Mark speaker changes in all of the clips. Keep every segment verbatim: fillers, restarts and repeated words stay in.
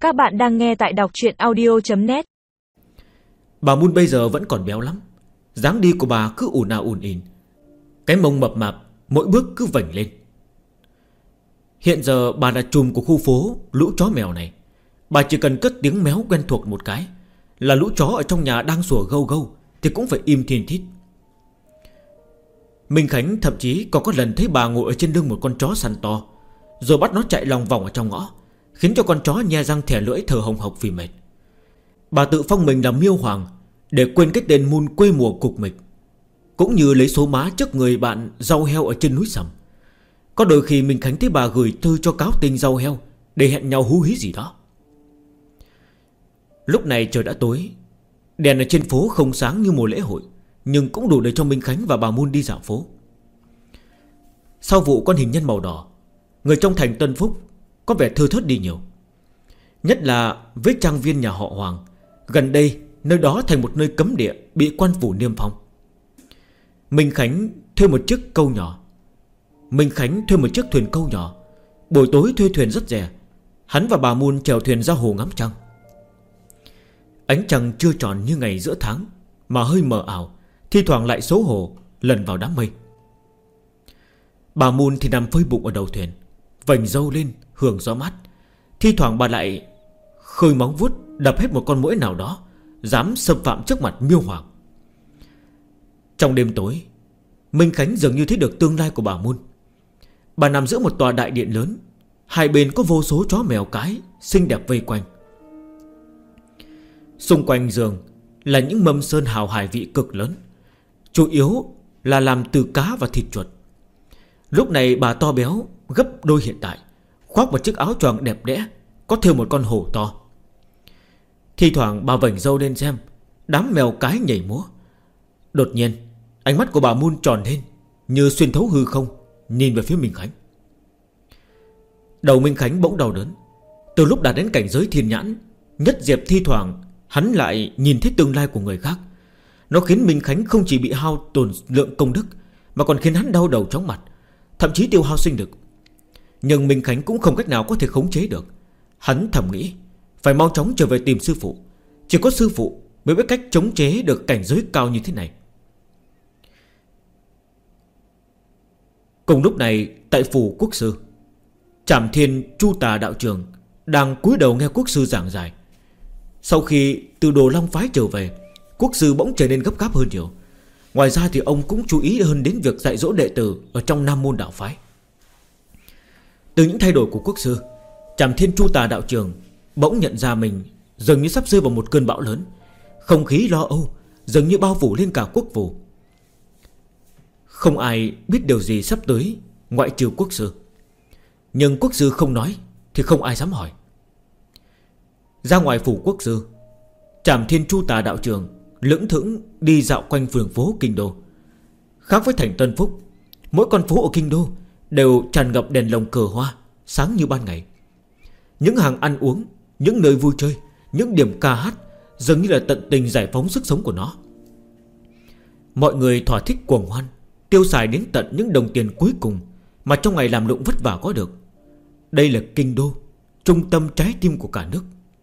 Speaker 1: Các bạn đang nghe tại đọc truyện audio.net.
Speaker 2: Bà Mun bây giờ vẫn còn béo lắm. dáng đi của bà cứ ùn ào ùn ìn, cái mông mập mạp mỗi bước cứ vểnh lên. Hiện giờ bà là trùm của khu phố lũ chó mèo này. Bà chỉ cần cất tiếng méo quen thuộc một cái là lũ chó ở trong nhà đang sủa gâu gâu thì cũng phải im thiên thít. Minh Khánh thậm chí còn có lần thấy bà ngồi ở trên lưng một con chó săn to, rồi bắt nó chạy lòng vòng ở trong ngõ, khiến cho con chó nhe răng thẻ lưỡi thở hồng hộc vì mệt. Bà tự phong mình là miêu hoàng để quên cái tên Mun quê mùa cục mịch, cũng như lấy số má trước người bạn rau heo ở trên núi Sầm. Có đôi khi Minh Khánh thấy bà gửi thư cho cáo tình rau heo để hẹn nhau hú hí gì đó. Lúc này trời đã tối, đèn ở trên phố không sáng như mùa lễ hội, nhưng cũng đủ để cho Minh Khánh và bà Mun đi dạo phố. Sau vụ con hình nhân màu đỏ, người trong thành Tân Phúc có vẻ thưa thớt đi nhiều. Nhất là với trang viên nhà họ Hoàng. Gần đây nơi đó thành một nơi cấm địa, bị quan phủ niêm phong. Minh Khánh thuê một chiếc câu nhỏ Minh Khánh thuê một chiếc thuyền câu nhỏ. Buổi tối thuê thuyền rất rẻ. Hắn và bà Mun chèo thuyền ra hồ ngắm trăng. Ánh trăng chưa tròn như ngày giữa tháng, mà hơi mờ ảo, thi thoảng lại xấu hổ lần vào đám mây. Bà Mun thì nằm phơi bụng ở đầu thuyền, vành râu lên hưởng gió mát. Thi thoảng bà lại khơi móng vuốt đập hết một con muỗi nào đó dám xâm phạm trước mặt miêu hoàng. Trong đêm tối, Minh Khánh dường như thấy được tương lai của bà Mun. Bà nằm giữa một tòa đại điện lớn, hai bên có vô số chó mèo cái xinh đẹp vây quanh. Xung quanh giường là những mâm sơn hào hải vị cực lớn, chủ yếu là làm từ cá và thịt chuột. Lúc này bà to béo gấp đôi hiện tại, khoác một chiếc áo choàng đẹp đẽ, có thêu một con hổ to. Thi thoảng bà vểnh râu lên xem đám mèo cái nhảy múa. Đột nhiên ánh mắt của bà Mun tròn lên, như xuyên thấu hư không, nhìn về phía Minh Khánh. Đầu Minh Khánh bỗng đau đớn. Từ lúc đạt đến cảnh giới thiên nhãn, nhất diệp thi thoảng hắn lại nhìn thấy tương lai của người khác. Nó khiến Minh Khánh không chỉ bị hao tổn lượng công đức, mà còn khiến hắn đau đầu chóng mặt, thậm chí tiêu hao sinh lực. Nhưng Minh Khánh cũng không cách nào có thể khống chế được. Hắn thầm nghĩ phải mau chóng trở về tìm sư phụ. Chỉ có sư phụ mới biết cách chống chế được cảnh giới cao như thế này. Cùng lúc này, tại phủ quốc sư, Trảm Thiên Chu Tà đạo trường đang cúi đầu nghe quốc sư giảng giải. Sau khi từ Đồ Long phái trở về, quốc sư bỗng trở nên gấp gáp hơn nhiều. Ngoài ra thì ông cũng chú ý hơn đến việc dạy dỗ đệ tử ở trong Nam môn đạo phái. Từ những thay đổi của quốc sư, Trảm Thiên Chu Tà đạo trường bỗng nhận ra mình dường như sắp rơi vào một cơn bão lớn. Không khí lo âu dường như bao phủ lên cả quốc phủ. Không ai biết điều gì sắp tới ngoại trừ quốc sư. Nhưng quốc sư không nói thì không ai dám hỏi. Ra ngoài phủ quốc sư, Trảm Thiên Chu Tà đạo trường lững thững đi dạo quanh phường phố kinh đô. Khác với thành Tân Phúc, mỗi con phố ở kinh đô đều tràn ngập đèn lồng cờ hoa, sáng như ban ngày. Những hàng ăn uống, những nơi vui chơi, những điểm ca hát dường như là tận tình giải phóng sức sống của nó. Mọi người thỏa thích cuồng hoan, tiêu xài đến tận những đồng tiền cuối cùng mà trong ngày làm lụng vất vả có được. Đây là kinh đô, trung tâm trái tim của cả nước.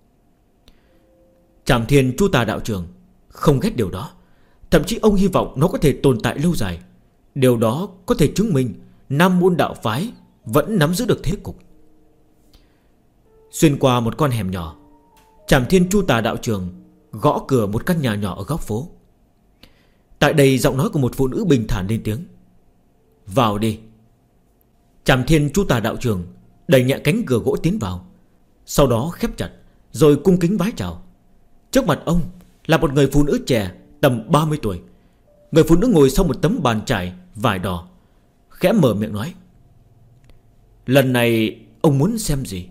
Speaker 2: Trảm Thiên Chu Tà đạo trường không ghét điều đó. Thậm chí ông hy vọng nó có thể tồn tại lâu dài. Điều đó có thể chứng minh Nam môn đạo phái vẫn nắm giữ được thế cục. Xuyên qua một con hẻm nhỏ, Trảm Thiên Chu Tà đạo trường gõ cửa một căn nhà nhỏ ở góc phố. Tại đây giọng nói của một phụ nữ bình thản lên tiếng: "Vào đi." Trảm Thiên Chu Tà đạo trường đẩy nhẹ cánh cửa gỗ tiến vào, sau đó khép chặt, rồi cung kính vái chào. Trước mặt ông là một người phụ nữ trẻ tầm ba mươi tuổi. Người phụ nữ ngồi sau một tấm bàn trải vải đỏ, khẽ mở miệng nói: "Lần này ông muốn xem gì?"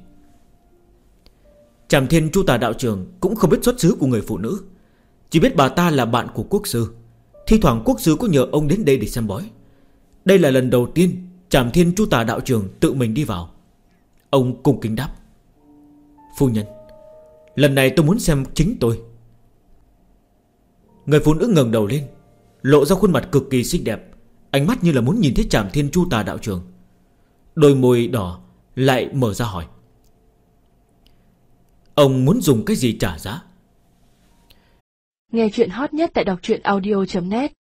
Speaker 2: Trảm Thiên Chu Tà đạo trường cũng không biết xuất xứ của người phụ nữ, chỉ biết bà ta là bạn của quốc sư. Thi thoảng quốc sư có nhờ ông đến đây để xem bói. Đây là lần đầu tiên Trảm Thiên Chu Tà đạo trường tự mình đi vào. Ông cung kính đáp: "Phu nhân, lần này tôi muốn xem chính tôi." Người phụ nữ ngẩng đầu lên, lộ ra khuôn mặt cực kỳ xinh đẹp, ánh mắt như là muốn nhìn thấy Trảm Thiên Chu Tà đạo trường. Đôi môi đỏ lại mở ra hỏi: Ông muốn dùng cái gì trả giá?
Speaker 3: Nghe chuyện hot nhất tại đọc truyện audio chấm net.